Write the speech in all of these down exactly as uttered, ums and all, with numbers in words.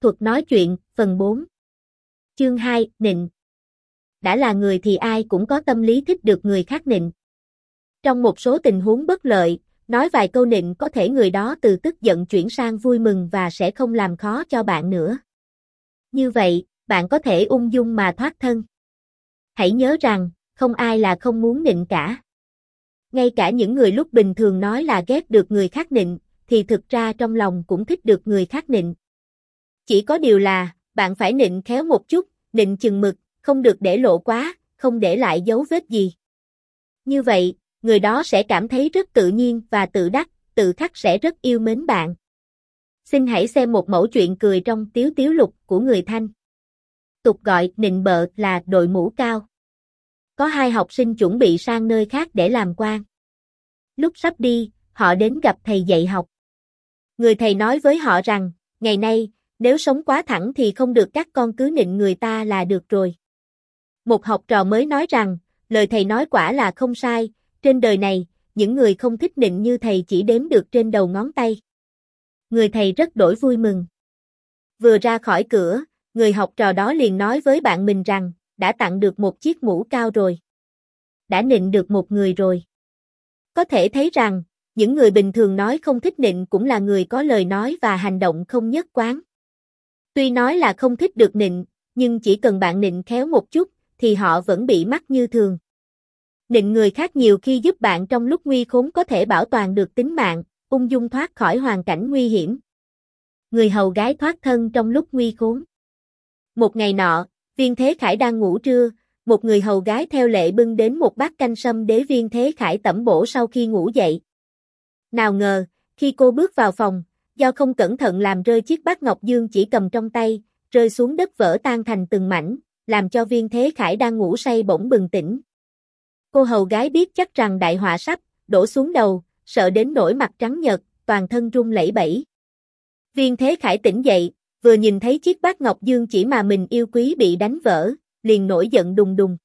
Thuật nói chuyện, phần bốn. Chương hai, nịnh. Đã là người thì ai cũng có tâm lý thích được người khác nịnh. Trong một số tình huống bất lợi, nói vài câu nịnh có thể người đó từ tức giận chuyển sang vui mừng và sẽ không làm khó cho bạn nữa. Như vậy, bạn có thể ung dung mà thoát thân. Hãy nhớ rằng, không ai là không muốn nịnh cả. Ngay cả những người lúc bình thường nói là ghét được người khác nịnh, thì thực ra trong lòng cũng thích được người khác nịnh. Chỉ có điều là, bạn phải nịnh khéo một chút, nịnh chừng mực, không được để lộ quá, không để lại dấu vết gì. Như vậy, người đó sẽ cảm thấy rất tự nhiên và tự đắc, tự khắc sẽ rất yêu mến bạn. Xin hãy xem một mẫu chuyện cười trong Tiếu Tiếu Lục của người Thanh. Tục gọi nịnh bợ là đội mũ cao. Có hai học sinh chuẩn bị sang nơi khác để làm quan. Lúc sắp đi, họ đến gặp thầy dạy học. Người thầy nói với họ rằng, ngày nay, nếu sống quá thẳng thì không được, các con cứ nịnh người ta là được rồi. Một học trò mới nói rằng, lời thầy nói quả là không sai, trên đời này, những người không thích nịnh như thầy chỉ đếm được trên đầu ngón tay. Người thầy rất đổi vui mừng. Vừa ra khỏi cửa, người học trò đó liền nói với bạn mình rằng, đã tặng được một chiếc mũ cao rồi. Đã nịnh được một người rồi. Có thể thấy rằng, những người bình thường nói không thích nịnh cũng là người có lời nói và hành động không nhất quán. Tuy nói là không thích được nịnh, nhưng chỉ cần bạn nịnh khéo một chút, thì họ vẫn bị mắc như thường. Nịnh người khác nhiều khi giúp bạn trong lúc nguy khốn có thể bảo toàn được tính mạng, ung dung thoát khỏi hoàn cảnh nguy hiểm. Người hầu gái thoát thân trong lúc nguy khốn. Một ngày nọ, Viên Thế Khải đang ngủ trưa, một người hầu gái theo lệ bưng đến một bát canh sâm để Viên Thế Khải tẩm bổ sau khi ngủ dậy. Nào ngờ, khi cô bước vào phòng, do không cẩn thận làm rơi chiếc bát ngọc dương chỉ cầm trong tay, rơi xuống đất vỡ tan thành từng mảnh, làm cho Viên Thế Khải đang ngủ say bỗng bừng tỉnh. Cô hầu gái biết chắc rằng đại họa sắp đổ xuống đầu, sợ đến nỗi mặt trắng nhợt, toàn thân run lẩy bẩy. Viên Thế Khải tỉnh dậy, vừa nhìn thấy chiếc bát ngọc dương chỉ mà mình yêu quý bị đánh vỡ, liền nổi giận đùng đùng.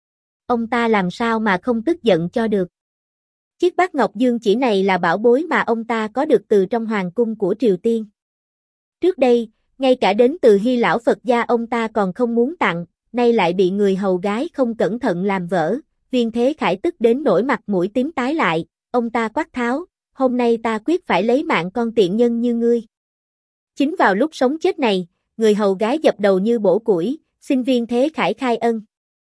Ông ta làm sao mà không tức giận cho được. Chiếc bát ngọc dương chỉ này là bảo bối mà ông ta có được từ trong hoàng cung của Triều Tiên. Trước đây, ngay cả đến từ Hy Lão Phật gia ông ta còn không muốn tặng, nay lại bị người hầu gái không cẩn thận làm vỡ. Viên Thế Khải tức đến nỗi mặt mũi tím tái lại, ông ta quát tháo, hôm nay ta quyết phải lấy mạng con tiện nhân như ngươi. Chính vào lúc sống chết này, người hầu gái dập đầu như bổ củi, xin Viên Thế Khải khai ân.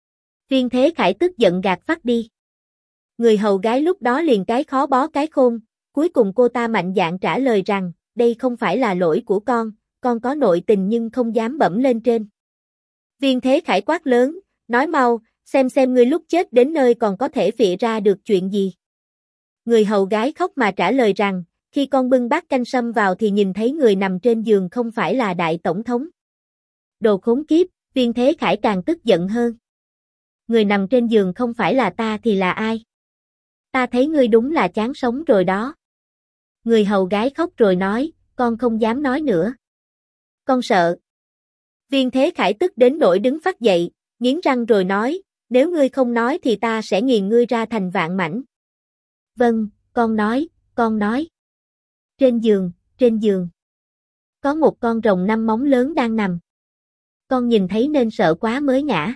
Viên Thế Khải tức giận gạt phắt đi. Người hầu gái lúc đó liền cái khó bó cái khôn, cuối cùng cô ta mạnh dạn trả lời rằng, đây không phải là lỗi của con, con có nội tình nhưng không dám bẩm lên trên. Viên Thế Khải quát lớn, nói mau, xem xem ngươi lúc chết đến nơi còn có thể phịa ra được chuyện gì. Người hầu gái khóc mà trả lời rằng, khi con bưng bát canh sâm vào thì nhìn thấy người nằm trên giường không phải là đại tổng thống. Đồ khốn kiếp, Viên Thế Khải càng tức giận hơn. Người nằm trên giường không phải là ta thì là ai? Ta thấy ngươi đúng là chán sống rồi đó. Người hầu gái khóc rồi nói, con không dám nói nữa. Con sợ. Viên Thế Khải tức đến nỗi đứng phắt dậy, nghiến răng rồi nói, nếu ngươi không nói thì ta sẽ nghiền ngươi ra thành vạn mảnh. Vâng, con nói, con nói. Trên giường, trên giường. Có một con rồng năm móng lớn đang nằm. Con nhìn thấy nên sợ quá mới ngã.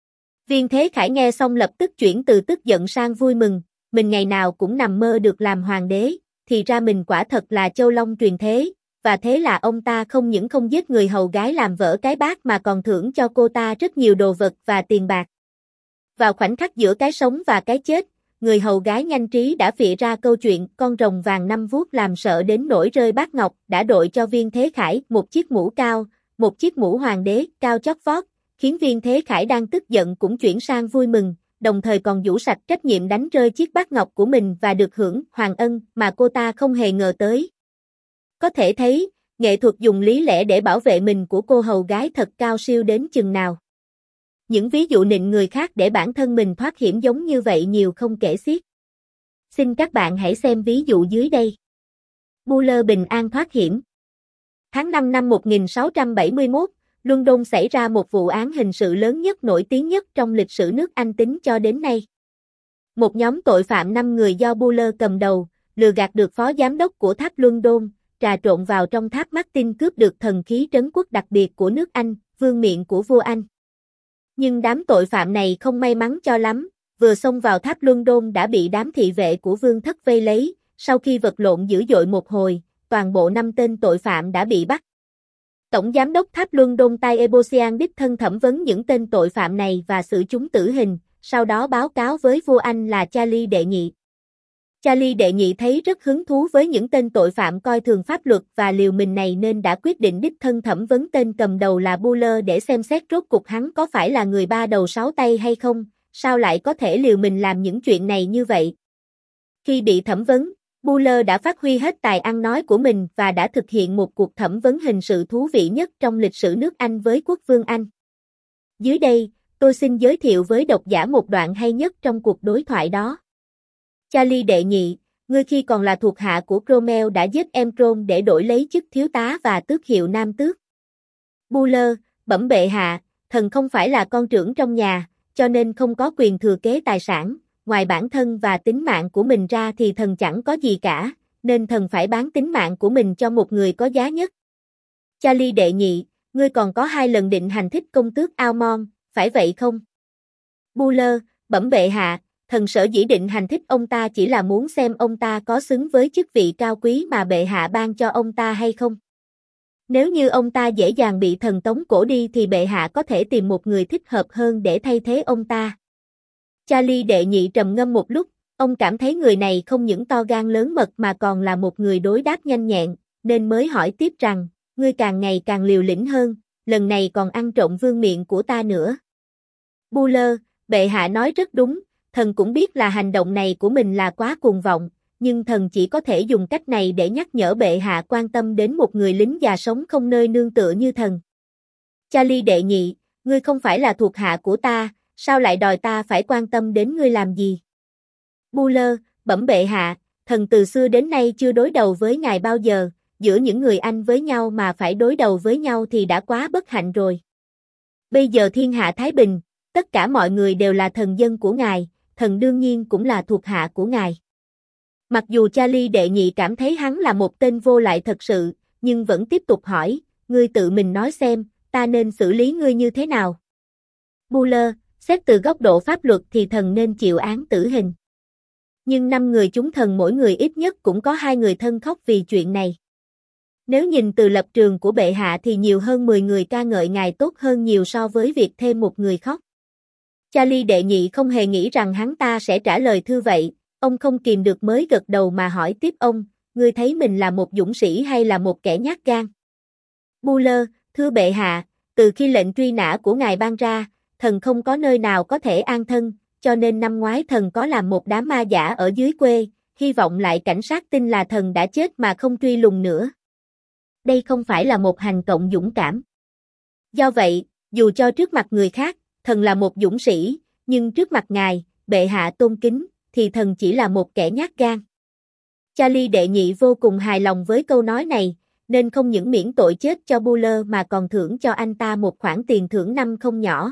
Viên Thế Khải nghe xong lập tức chuyển từ tức giận sang vui mừng, mình ngày nào cũng nằm mơ được làm hoàng đế, thì ra mình quả thật là Châu Long truyền thế, và thế là ông ta không những không giết người hầu gái làm vỡ cái bát mà còn thưởng cho cô ta rất nhiều đồ vật và tiền bạc. Vào khoảnh khắc giữa cái sống và cái chết, người hầu gái nhanh trí đã phịa ra câu chuyện con rồng vàng năm vuốt làm sợ đến nỗi rơi bát ngọc, đã đội cho Viên Thế Khải một chiếc mũ cao, một chiếc mũ hoàng đế cao chót vót, khiến Viên Thế Khải đang tức giận cũng chuyển sang vui mừng, đồng thời còn rũ sạch trách nhiệm đánh rơi chiếc bát ngọc của mình và được hưởng hoàng ân mà cô ta không hề ngờ tới. Có thể thấy, nghệ thuật dùng lý lẽ để bảo vệ mình của cô hầu gái thật cao siêu đến chừng nào. Những ví dụ nịnh người khác để bản thân mình thoát hiểm giống như vậy nhiều không kể xiết. Xin các bạn hãy xem ví dụ dưới đây. Buller bình an thoát hiểm. Tháng năm năm một nghìn sáu trăm bảy mươi mốt, London xảy ra một vụ án hình sự lớn nhất nổi tiếng nhất trong lịch sử nước Anh tính cho đến nay. Một nhóm tội phạm năm người do Buller cầm đầu, lừa gạt được phó giám đốc của tháp London, trà trộn vào trong tháp Martin cướp được thần khí trấn quốc đặc biệt của nước Anh, vương miện của vua Anh. Nhưng đám tội phạm này không may mắn cho lắm, vừa xông vào tháp London đã bị đám thị vệ của vương thất vây lấy, sau khi vật lộn dữ dội một hồi, toàn bộ năm tên tội phạm đã bị bắt. Tổng giám đốc tháp London Tai Ebosian đích thân thẩm vấn những tên tội phạm này và xử chúng tử hình, sau đó báo cáo với vua Anh là Charlie đệ nhị. Charlie đệ nhị thấy rất hứng thú với những tên tội phạm coi thường pháp luật và liều mình này nên đã quyết định đích thân thẩm vấn tên cầm đầu là Buller để xem xét rốt cuộc hắn có phải là người ba đầu sáu tay hay không, sao lại có thể liều mình làm những chuyện này như vậy. Khi bị thẩm vấn, Buller đã phát huy hết tài ăn nói của mình và đã thực hiện một cuộc thẩm vấn hình sự thú vị nhất trong lịch sử nước Anh với quốc vương Anh. Dưới đây, tôi xin giới thiệu với độc giả một đoạn hay nhất trong cuộc đối thoại đó. Charlie đệ nhị, ngươi khi còn là thuộc hạ của Cromwell đã giết em Cromwell để đổi lấy chức thiếu tá và tước hiệu nam tước. Buller, bẩm bệ hạ, thần không phải là con trưởng trong nhà, cho nên không có quyền thừa kế tài sản, ngoài bản thân và tính mạng của mình ra thì thần chẳng có gì cả, nên thần phải bán tính mạng của mình cho một người có giá nhất. Charlie đệ nhị, ngươi còn có hai lần định hành thích công tước Almond, phải vậy không? Buller, bẩm bệ hạ, thần sở dĩ định hành thích ông ta chỉ là muốn xem ông ta có xứng với chức vị cao quý mà bệ hạ ban cho ông ta hay không. Nếu như ông ta dễ dàng bị thần tống cổ đi thì bệ hạ có thể tìm một người thích hợp hơn để thay thế ông ta. Charlie đệ nhị trầm ngâm một lúc, ông cảm thấy người này không những to gan lớn mật mà còn là một người đối đáp nhanh nhẹn, nên mới hỏi tiếp rằng, ngươi càng ngày càng liều lĩnh hơn, lần này còn ăn trộm vương miện của ta nữa. Buller, bệ hạ nói rất đúng, thần cũng biết là hành động này của mình là quá cuồng vọng, nhưng thần chỉ có thể dùng cách này để nhắc nhở bệ hạ quan tâm đến một người lính già sống không nơi nương tựa như thần. Charlie đệ nhị, ngươi không phải là thuộc hạ của ta, sao lại đòi ta phải quan tâm đến ngươi làm gì? Buller, bẩm bệ hạ, thần từ xưa đến nay chưa đối đầu với ngài bao giờ, giữa những người Anh với nhau mà phải đối đầu với nhau thì đã quá bất hạnh rồi. Bây giờ thiên hạ thái bình, tất cả mọi người đều là thần dân của ngài, thần đương nhiên cũng là thuộc hạ của ngài. Mặc dù Charlie đệ nhị cảm thấy hắn là một tên vô lại thật sự, nhưng vẫn tiếp tục hỏi, ngươi tự mình nói xem, ta nên xử lý ngươi như thế nào? Buller, xét từ góc độ pháp luật thì thần nên chịu án tử hình. Nhưng năm người chúng thần mỗi người ít nhất cũng có hai người thân khóc vì chuyện này. Nếu nhìn từ lập trường của bệ hạ thì nhiều hơn mười người ca ngợi ngài tốt hơn nhiều so với việc thêm một người khóc. Charlie đệ nhị không hề nghĩ rằng hắn ta sẽ trả lời thư vậy, ông không kìm được mới gật đầu mà hỏi tiếp ông, ngươi thấy mình là một dũng sĩ hay là một kẻ nhát gan? Buller, thưa bệ hạ, từ khi lệnh truy nã của ngài ban ra, thần không có nơi nào có thể an thân, cho nên năm ngoái thần có làm một đám ma giả ở dưới quê, hy vọng lại cảnh sát tin là thần đã chết mà không truy lùng nữa. Đây không phải là một hành động dũng cảm. Do vậy, dù cho trước mặt người khác, thần là một dũng sĩ, nhưng trước mặt ngài, bệ hạ tôn kính, thì thần chỉ là một kẻ nhát gan. Charlie đệ nhị vô cùng hài lòng với câu nói này, nên không những miễn tội chết cho Buller mà còn thưởng cho anh ta một khoản tiền thưởng năm không nhỏ.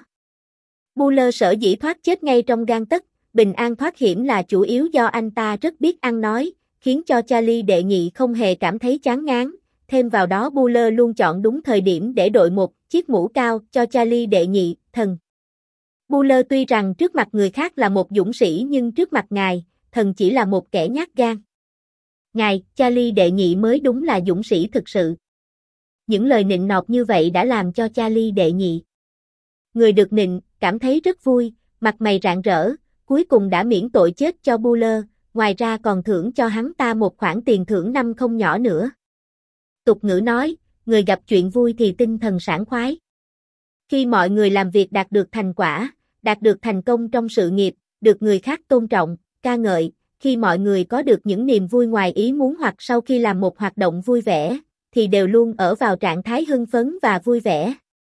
Buller sở dĩ thoát chết ngay trong gang tấc, bình an thoát hiểm là chủ yếu do anh ta rất biết ăn nói, khiến cho Charlie đệ nhị không hề cảm thấy chán ngán. Thêm vào đó Buller luôn chọn đúng thời điểm để đội một chiếc mũ cao cho Charlie đệ nhị, thần. Buller tuy rằng trước mặt người khác là một dũng sĩ nhưng trước mặt ngài, thần chỉ là một kẻ nhát gan. Ngài, Charlie đệ nhị mới đúng là dũng sĩ thực sự. Những lời nịnh nọt như vậy đã làm cho Charlie đệ nhị, người được nịnh, cảm thấy rất vui, mặt mày rạng rỡ, cuối cùng đã miễn tội chết cho Buller, ngoài ra còn thưởng cho hắn ta một khoản tiền thưởng năm không nhỏ nữa. Tục ngữ nói, người gặp chuyện vui thì tinh thần sảng khoái. Khi mọi người làm việc đạt được thành quả, đạt được thành công trong sự nghiệp, được người khác tôn trọng, ca ngợi, khi mọi người có được những niềm vui ngoài ý muốn hoặc sau khi làm một hoạt động vui vẻ, thì đều luôn ở vào trạng thái hưng phấn và vui vẻ.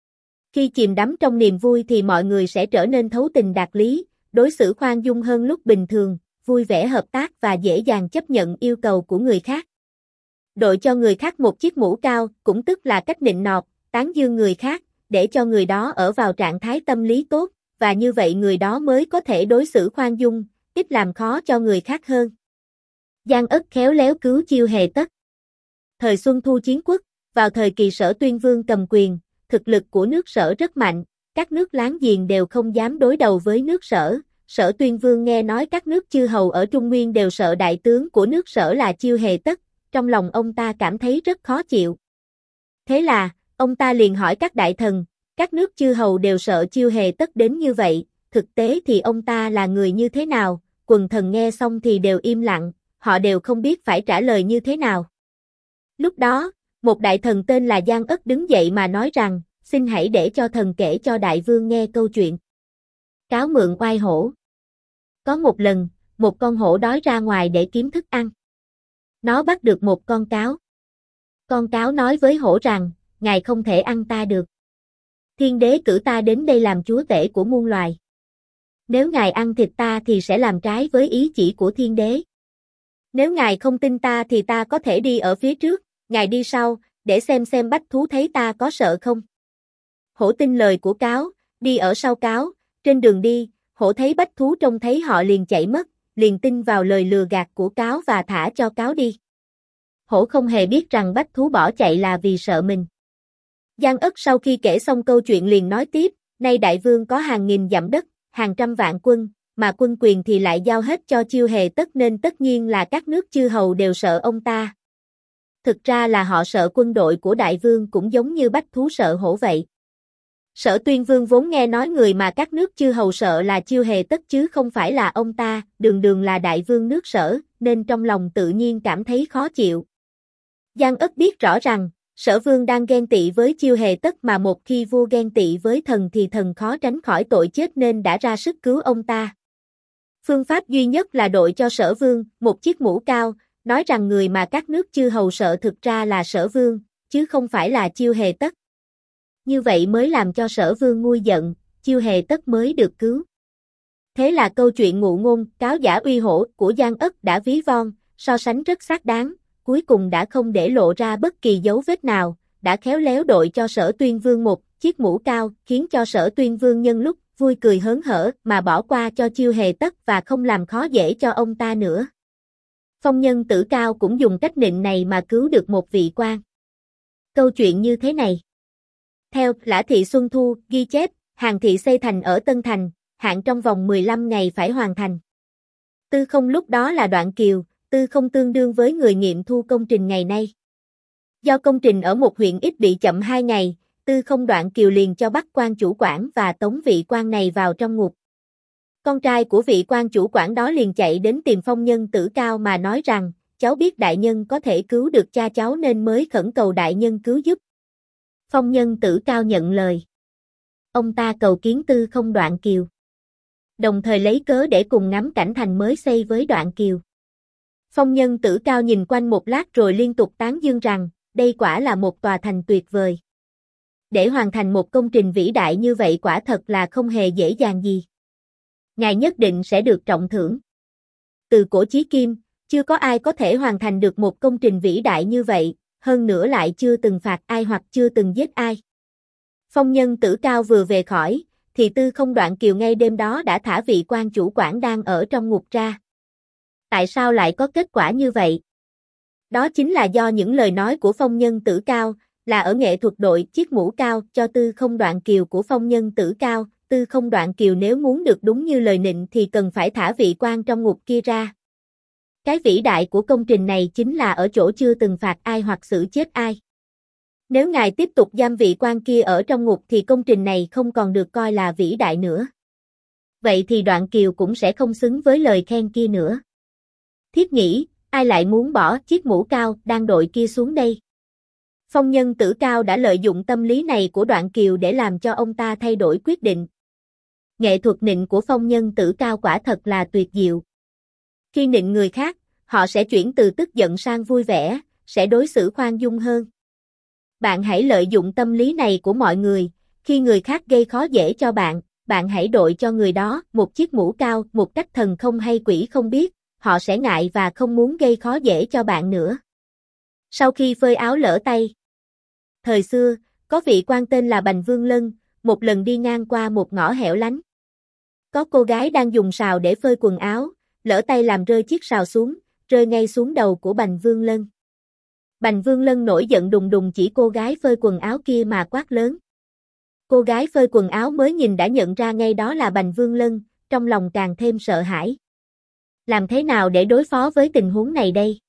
Khi chìm đắm trong niềm vui thì mọi người sẽ trở nên thấu tình đạt lý, đối xử khoan dung hơn lúc bình thường, vui vẻ hợp tác và dễ dàng chấp nhận yêu cầu của người khác. Đội cho người khác một chiếc mũ cao, cũng tức là cách nịnh nọt, tán dương người khác, để cho người đó ở vào trạng thái tâm lý tốt, và như vậy người đó mới có thể đối xử khoan dung, ít làm khó cho người khác hơn. Gian ất khéo léo cứu chiêu hề tất. Thời Xuân Thu Chiến Quốc, vào thời kỳ Sở Tuyên Vương cầm quyền, thực lực của nước Sở rất mạnh, các nước láng giềng đều không dám đối đầu với nước Sở. Sở Tuyên Vương nghe nói các nước chư hầu ở Trung Nguyên đều sợ đại tướng của nước Sở là Chiêu Hề Tất, trong lòng ông ta cảm thấy rất khó chịu. Thế là, ông ta liền hỏi các đại thần, các nước chư hầu đều sợ Chiêu Hề Tất đến như vậy, thực tế thì ông ta là người như thế nào? Quần thần nghe xong thì đều im lặng, họ đều không biết phải trả lời như thế nào. Lúc đó, một đại thần tên là Giang Ất đứng dậy mà nói rằng, xin hãy để cho thần kể cho đại vương nghe câu chuyện. Cáo mượn oai hổ. Có một lần, một con hổ đói ra ngoài để kiếm thức ăn. Nó bắt được một con cáo. Con cáo nói với hổ rằng, ngài không thể ăn ta được. Thiên đế cử ta đến đây làm chúa tể của muôn loài. Nếu ngài ăn thịt ta thì sẽ làm trái với ý chỉ của thiên đế. Nếu ngài không tin ta thì ta có thể đi ở phía trước, ngài đi sau, để xem xem bách thú thấy ta có sợ không. Hổ tin lời của cáo, đi ở sau cáo, trên đường đi, hổ thấy bách thú trông thấy họ liền chạy mất, liền tin vào lời lừa gạt của cáo và thả cho cáo đi. Hổ không hề biết rằng bách thú bỏ chạy là vì sợ mình. Giang Ất sau khi kể xong câu chuyện liền nói tiếp, nay đại vương có hàng nghìn dặm đất, hàng trăm vạn quân, mà quân quyền thì lại giao hết cho Chiêu Hề Tất nên tất nhiên là các nước chư hầu đều sợ ông ta. Thực ra là họ sợ quân đội của đại vương cũng giống như bách thú sợ hổ vậy. Sở Tuyên Vương vốn nghe nói người mà các nước chư hầu sợ là Chiêu Hề Tất chứ không phải là ông ta, đường đường là đại vương nước Sở, nên trong lòng tự nhiên cảm thấy khó chịu. Giang Ất biết rõ rằng, Sở Vương đang ghen tị với Chiêu Hề Tất mà một khi vua ghen tị với thần thì thần khó tránh khỏi tội chết nên đã ra sức cứu ông ta. Phương pháp duy nhất là đội cho Sở Vương một chiếc mũ cao, nói rằng người mà các nước chư hầu sợ thực ra là Sở Vương, chứ không phải là Chiêu Hề Tất. Như vậy mới làm cho Sở Vương nguôi giận, Chiêu Hề Tất mới được cứu. Thế là câu chuyện ngụ ngôn, cáo giả uy hổ của Giang Ất đã ví von, so sánh rất xác đáng, cuối cùng đã không để lộ ra bất kỳ dấu vết nào, đã khéo léo đội cho Sở Tuyên Vương một chiếc mũ cao, khiến cho Sở Tuyên Vương nhân lúc vui cười hớn hở mà bỏ qua cho Chiêu Hề Tất và không làm khó dễ cho ông ta nữa. Phong Nhân Tử Cao cũng dùng cách nịnh này mà cứu được một vị quan. Câu chuyện như thế này. Theo Lã Thị Xuân Thu ghi chép, Hàn thị xây thành ở Tân Thành, hạn trong vòng mười lăm ngày phải hoàn thành. Tư Không lúc đó là Đoạn Kiều, Tư Không tương đương với người nghiệm thu công trình ngày nay. Do công trình ở một huyện ít bị chậm hai ngày, Tư Không Đoạn Kiều liền cho bắt quan chủ quản và tống vị quan này vào trong ngục. Con trai của vị quan chủ quản đó liền chạy đến tìm Phong Nhân Tử Cao mà nói rằng, cháu biết đại nhân có thể cứu được cha cháu nên mới khẩn cầu đại nhân cứu giúp. Phong Nhân Tử Cao nhận lời. Ông ta cầu kiến Tư Không Đoạn Kiều. Đồng thời lấy cớ để cùng ngắm cảnh thành mới xây với Đoạn Kiều. Phong Nhân Tử Cao nhìn quanh một lát rồi liên tục tán dương rằng, đây quả là một tòa thành tuyệt vời. Để hoàn thành một công trình vĩ đại như vậy quả thật là không hề dễ dàng gì. Ngài nhất định sẽ được trọng thưởng. Từ cổ chí kim, chưa có ai có thể hoàn thành được một công trình vĩ đại như vậy, hơn nữa lại chưa từng phạt ai hoặc chưa từng giết ai. Phong Nhân Tử Cao vừa về khỏi, thì Tư Không Đoạn Kiều ngay đêm đó đã thả vị quan chủ quản đang ở trong ngục ra. Tại sao lại có kết quả như vậy? Đó chính là do những lời nói của Phong Nhân Tử Cao, là ở nghệ thuật đội chiếc mũ cao cho Tư Không Đoạn Kiều của Phong Nhân Tử Cao. Tư Không Đoạn Kiều nếu muốn được đúng như lời nịnh thì cần phải thả vị quan trong ngục kia ra. Cái vĩ đại của công trình này chính là ở chỗ chưa từng phạt ai hoặc xử chết ai. Nếu ngài tiếp tục giam vị quan kia ở trong ngục thì công trình này không còn được coi là vĩ đại nữa. Vậy thì Đoạn Kiều cũng sẽ không xứng với lời khen kia nữa. Thiết nghĩ, ai lại muốn bỏ chiếc mũ cao đang đội kia xuống đây? Phong Nhân Tử Cao đã lợi dụng tâm lý này của Đoạn Kiều để làm cho ông ta thay đổi quyết định. Nghệ thuật nịnh của Phong Nhân Tử Cao quả thật là tuyệt diệu. Khi nịnh người khác, họ sẽ chuyển từ tức giận sang vui vẻ, sẽ đối xử khoan dung hơn. Bạn hãy lợi dụng tâm lý này của mọi người, khi người khác gây khó dễ cho bạn, bạn hãy đội cho người đó một chiếc mũ cao một cách thần không hay quỷ không biết, họ sẽ ngại và không muốn gây khó dễ cho bạn nữa. Sau khi phơi áo lỡ tay. Thời xưa, có vị quan tên là Bành Vương Lân, một lần đi ngang qua một ngõ hẻo lánh. Có cô gái đang dùng sào để phơi quần áo, lỡ tay làm rơi chiếc sào xuống, rơi ngay xuống đầu của Bành Vương Lân. Bành Vương Lân nổi giận đùng đùng chỉ cô gái phơi quần áo kia mà quát lớn. Cô gái phơi quần áo mới nhìn đã nhận ra ngay đó là Bành Vương Lân, trong lòng càng thêm sợ hãi. Làm thế nào để đối phó với tình huống này đây?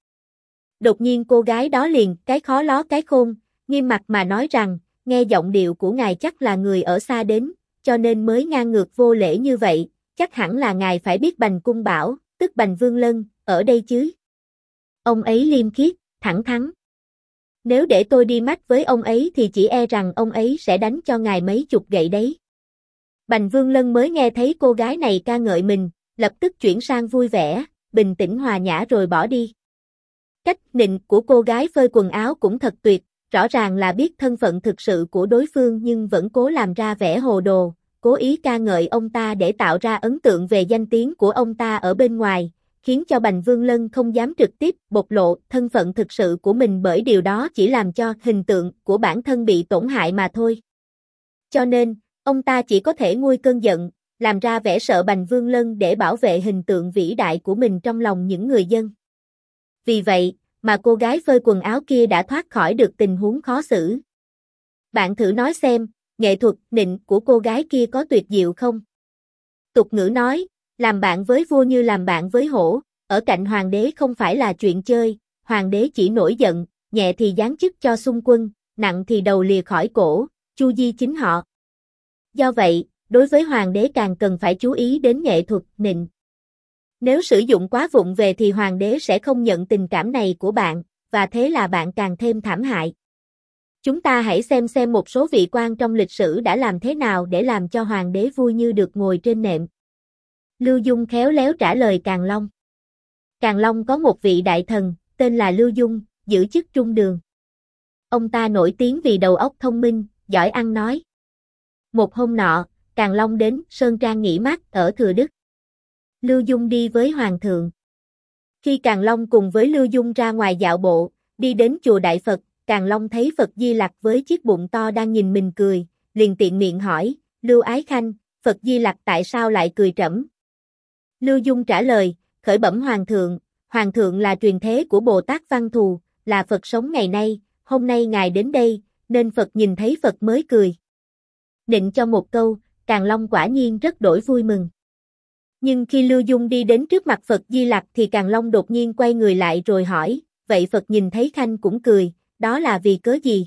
Đột nhiên cô gái đó liền cái khó ló cái khôn, nghiêm mặt mà nói rằng, nghe giọng điệu của ngài chắc là người ở xa đến, cho nên mới ngang ngược vô lễ như vậy, chắc hẳn là ngài phải biết Bành Cung Bảo, tức Bành Vương Lân, ở đây chứ. Ông ấy liêm khiết, thẳng thắn. Nếu để tôi đi mắt với ông ấy thì chỉ e rằng ông ấy sẽ đánh cho ngài mấy chục gậy đấy. Bành Vương Lân mới nghe thấy cô gái này ca ngợi mình, lập tức chuyển sang vui vẻ, bình tĩnh hòa nhã rồi bỏ đi. Cách nịnh của cô gái phơi quần áo cũng thật tuyệt, rõ ràng là biết thân phận thực sự của đối phương nhưng vẫn cố làm ra vẻ hồ đồ, cố ý ca ngợi ông ta để tạo ra ấn tượng về danh tiếng của ông ta ở bên ngoài, khiến cho Bành Vương Lân không dám trực tiếp bộc lộ thân phận thực sự của mình bởi điều đó chỉ làm cho hình tượng của bản thân bị tổn hại mà thôi. Cho nên, ông ta chỉ có thể nguôi cơn giận, làm ra vẻ sợ Bành Vương Lân để bảo vệ hình tượng vĩ đại của mình trong lòng những người dân. Vì vậy, mà cô gái phơi quần áo kia đã thoát khỏi được tình huống khó xử. Bạn thử nói xem, nghệ thuật nịnh của cô gái kia có tuyệt diệu không? Tục ngữ nói, làm bạn với vua như làm bạn với hổ, ở cạnh hoàng đế không phải là chuyện chơi, hoàng đế chỉ nổi giận, nhẹ thì giáng chức cho xung quân, nặng thì đầu lìa khỏi cổ, chu di chính họ. Do vậy, đối với hoàng đế càng cần phải chú ý đến nghệ thuật nịnh. Nếu sử dụng quá vụng về thì hoàng đế sẽ không nhận tình cảm này của bạn, và thế là bạn càng thêm thảm hại. Chúng ta hãy xem xem một số vị quan trong lịch sử đã làm thế nào để làm cho hoàng đế vui như được ngồi trên nệm. Lưu Dung khéo léo trả lời Càn Long. Càn Long có một vị đại thần, tên là Lưu Dung, giữ chức trung đường. Ông ta nổi tiếng vì đầu óc thông minh, giỏi ăn nói. Một hôm nọ, Càn Long đến Sơn Trang nghỉ mát ở Thừa Đức. Lưu Dung đi với Hoàng thượng. Khi Càn Long cùng với Lưu Dung ra ngoài dạo bộ, đi đến chùa Đại Phật, Càn Long thấy Phật Di Lặc với chiếc bụng to đang nhìn mình cười, liền tiện miệng hỏi, Lưu Ái Khanh, Phật Di Lặc tại sao lại cười trẫm? Lưu Dung trả lời, khởi bẩm Hoàng thượng, Hoàng thượng là truyền thế của Bồ Tát Văn Thù, là Phật sống ngày nay, hôm nay ngài đến đây, nên Phật nhìn thấy Phật mới cười. Nịnh cho một câu, Càn Long quả nhiên rất đổi vui mừng. Nhưng khi Lưu Dung đi đến trước mặt Phật Di Lặc thì Càn Long đột nhiên quay người lại rồi hỏi, vậy Phật nhìn thấy Khanh cũng cười, đó là vì cớ gì?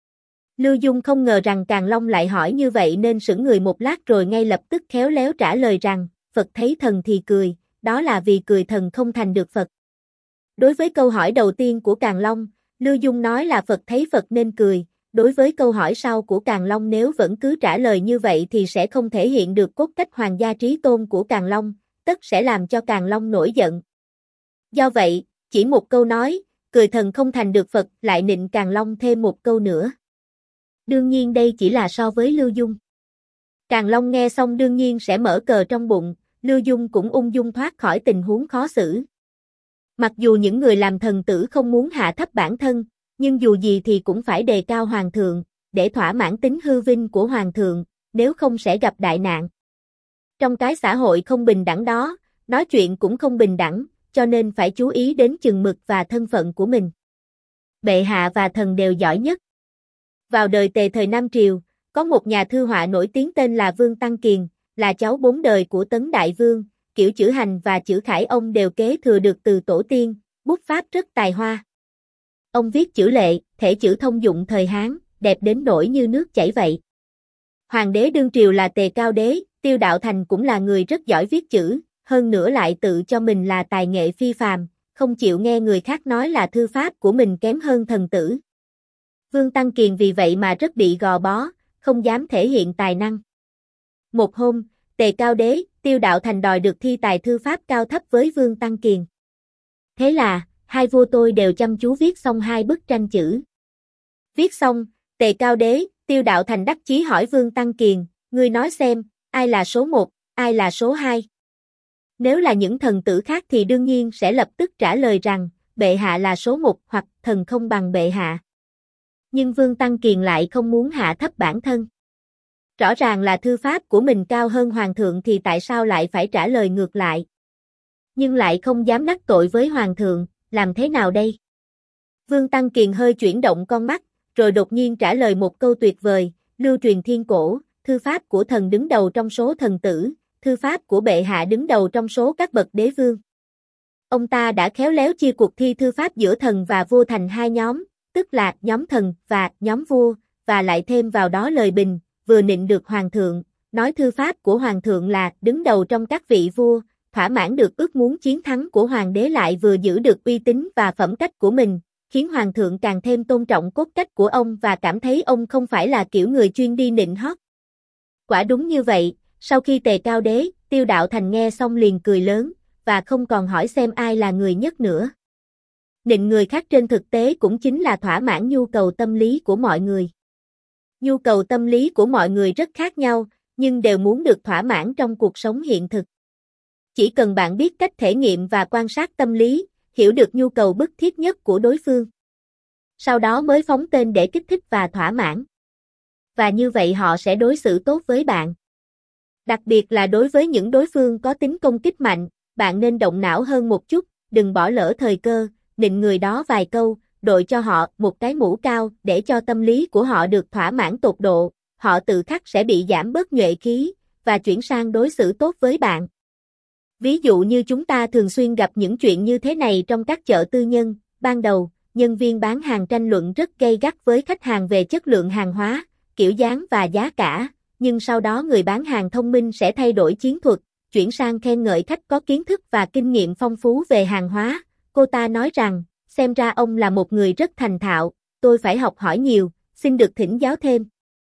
Lưu Dung không ngờ rằng Càn Long lại hỏi như vậy nên sững người một lát rồi ngay lập tức khéo léo trả lời rằng, Phật thấy thần thì cười, đó là vì cười thần không thành được Phật. Đối với câu hỏi đầu tiên của Càn Long, Lưu Dung nói là Phật thấy Phật nên cười, đối với câu hỏi sau của Càn Long nếu vẫn cứ trả lời như vậy thì sẽ không thể hiện được cốt cách hoàng gia trí tôn của Càn Long, tất sẽ làm cho Càn Long nổi giận. Do vậy, chỉ một câu nói, cười thần không thành được Phật lại nịnh Càn Long thêm một câu nữa. Đương nhiên đây chỉ là so với Lưu Dung. Càn Long nghe xong đương nhiên sẽ mở cờ trong bụng, Lưu Dung cũng ung dung thoát khỏi tình huống khó xử. Mặc dù những người làm thần tử không muốn hạ thấp bản thân, nhưng dù gì thì cũng phải đề cao hoàng thượng, để thỏa mãn tính hư vinh của hoàng thượng, nếu không sẽ gặp đại nạn. Trong cái xã hội không bình đẳng đó, nói chuyện cũng không bình đẳng, cho nên phải chú ý đến chừng mực và thân phận của mình. Bệ hạ và thần đều giỏi nhất. Vào đời Tề thời Nam Triều, có một nhà thư họa nổi tiếng tên là Vương Tăng Kiền, là cháu bốn đời của Tấn Đại Vương, kiểu chữ hành và chữ khải ông đều kế thừa được từ tổ tiên, bút pháp rất tài hoa. Ông viết chữ lệ, thể chữ thông dụng thời Hán, đẹp đến nỗi như nước chảy vậy. Hoàng đế đương triều là Tề Cao Đế, Tiêu Đạo Thành cũng là người rất giỏi viết chữ, hơn nữa lại tự cho mình là tài nghệ phi phàm, không chịu nghe người khác nói là thư pháp của mình kém hơn thần tử. Vương Tăng Kiền vì vậy mà rất bị gò bó, không dám thể hiện tài năng. Một hôm, Tề Cao Đế, Tiêu Đạo Thành đòi được thi tài thư pháp cao thấp với Vương Tăng Kiền. Thế là, hai vua tôi đều chăm chú viết xong hai bức tranh chữ. Viết xong, Tề Cao Đế, Tiêu Đạo Thành đắc chí hỏi Vương Tăng Kiền, ngươi nói xem, ai là số một, ai là số hai? Nếu là những thần tử khác thì đương nhiên sẽ lập tức trả lời rằng, bệ hạ là số một hoặc thần không bằng bệ hạ. Nhưng Vương Tăng Kiền lại không muốn hạ thấp bản thân. Rõ ràng là thư pháp của mình cao hơn hoàng thượng thì tại sao lại phải trả lời ngược lại? Nhưng lại không dám đắc tội với hoàng thượng, làm thế nào đây? Vương Tăng Kiền hơi chuyển động con mắt, rồi đột nhiên trả lời một câu tuyệt vời, lưu truyền thiên cổ, thư pháp của thần đứng đầu trong số thần tử, thư pháp của bệ hạ đứng đầu trong số các bậc đế vương. Ông ta đã khéo léo chia cuộc thi thư pháp giữa thần và vua thành hai nhóm, tức là nhóm thần và nhóm vua, và lại thêm vào đó lời bình, vừa nịnh được hoàng thượng, nói thư pháp của hoàng thượng là đứng đầu trong các vị vua, thỏa mãn được ước muốn chiến thắng của hoàng đế lại vừa giữ được uy tín và phẩm cách của mình, khiến hoàng thượng càng thêm tôn trọng cốt cách của ông và cảm thấy ông không phải là kiểu người chuyên đi nịnh hót. Quả đúng như vậy, sau khi Tề Cao Đế, Tiêu Đạo Thành nghe xong liền cười lớn, và không còn hỏi xem ai là người nhất nữa. Nịnh người khác trên thực tế cũng chính là thỏa mãn nhu cầu tâm lý của mọi người. Nhu cầu tâm lý của mọi người rất khác nhau, nhưng đều muốn được thỏa mãn trong cuộc sống hiện thực. Chỉ cần bạn biết cách thể nghiệm và quan sát tâm lý, hiểu được nhu cầu bức thiết nhất của đối phương. Sau đó mới phóng tên để kích thích và thỏa mãn. Và như vậy họ sẽ đối xử tốt với bạn. Đặc biệt là đối với những đối phương có tính công kích mạnh, bạn nên động não hơn một chút, đừng bỏ lỡ thời cơ, nịnh người đó vài câu, đội cho họ một cái mũ cao để cho tâm lý của họ được thỏa mãn tột độ, họ tự khắc sẽ bị giảm bớt nhuệ khí, và chuyển sang đối xử tốt với bạn. Ví dụ như chúng ta thường xuyên gặp những chuyện như thế này trong các chợ tư nhân, ban đầu, nhân viên bán hàng tranh luận rất gay gắt với khách hàng về chất lượng hàng hóa, kiểu dáng và giá cả, nhưng sau đó người bán hàng thông minh sẽ thay đổi chiến thuật, chuyển sang khen ngợi khách có kiến thức và kinh nghiệm phong phú về hàng hóa. Cô ta nói rằng, xem ra ông là một người rất thành thạo, tôi phải học hỏi nhiều, xin được thỉnh giáo thêm.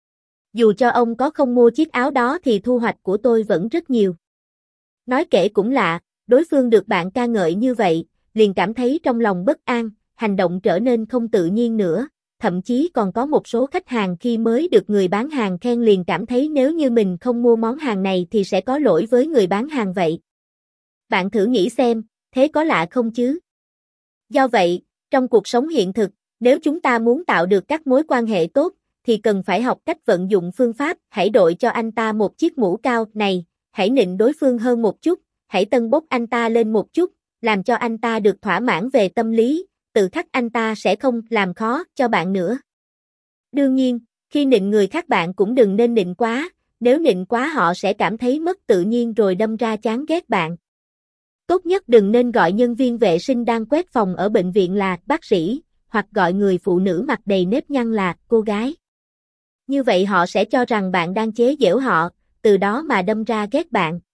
Dù cho ông có không mua chiếc áo đó thì thu hoạch của tôi vẫn rất nhiều. Nói kể cũng lạ, đối phương được bạn ca ngợi như vậy, liền cảm thấy trong lòng bất an, hành động trở nên không tự nhiên nữa, thậm chí còn có một số khách hàng khi mới được người bán hàng khen liền cảm thấy nếu như mình không mua món hàng này thì sẽ có lỗi với người bán hàng vậy. Bạn thử nghĩ xem, thế có lạ không chứ? Do vậy, trong cuộc sống hiện thực, nếu chúng ta muốn tạo được các mối quan hệ tốt, thì cần phải học cách vận dụng phương pháp, hãy đội cho anh ta một chiếc mũ cao này, hãy nịnh đối phương hơn một chút, hãy tâng bốc anh ta lên một chút, làm cho anh ta được thỏa mãn về tâm lý, tự khắc anh ta sẽ không làm khó cho bạn nữa. Đương nhiên, khi nịnh người khác bạn cũng đừng nên nịnh quá, nếu nịnh quá họ sẽ cảm thấy mất tự nhiên rồi đâm ra chán ghét bạn. Tốt nhất đừng nên gọi nhân viên vệ sinh đang quét phòng ở bệnh viện là bác sĩ, hoặc gọi người phụ nữ mặt đầy nếp nhăn là cô gái. Như vậy họ sẽ cho rằng bạn đang chế giễu họ, từ đó mà đâm ra ghét bạn.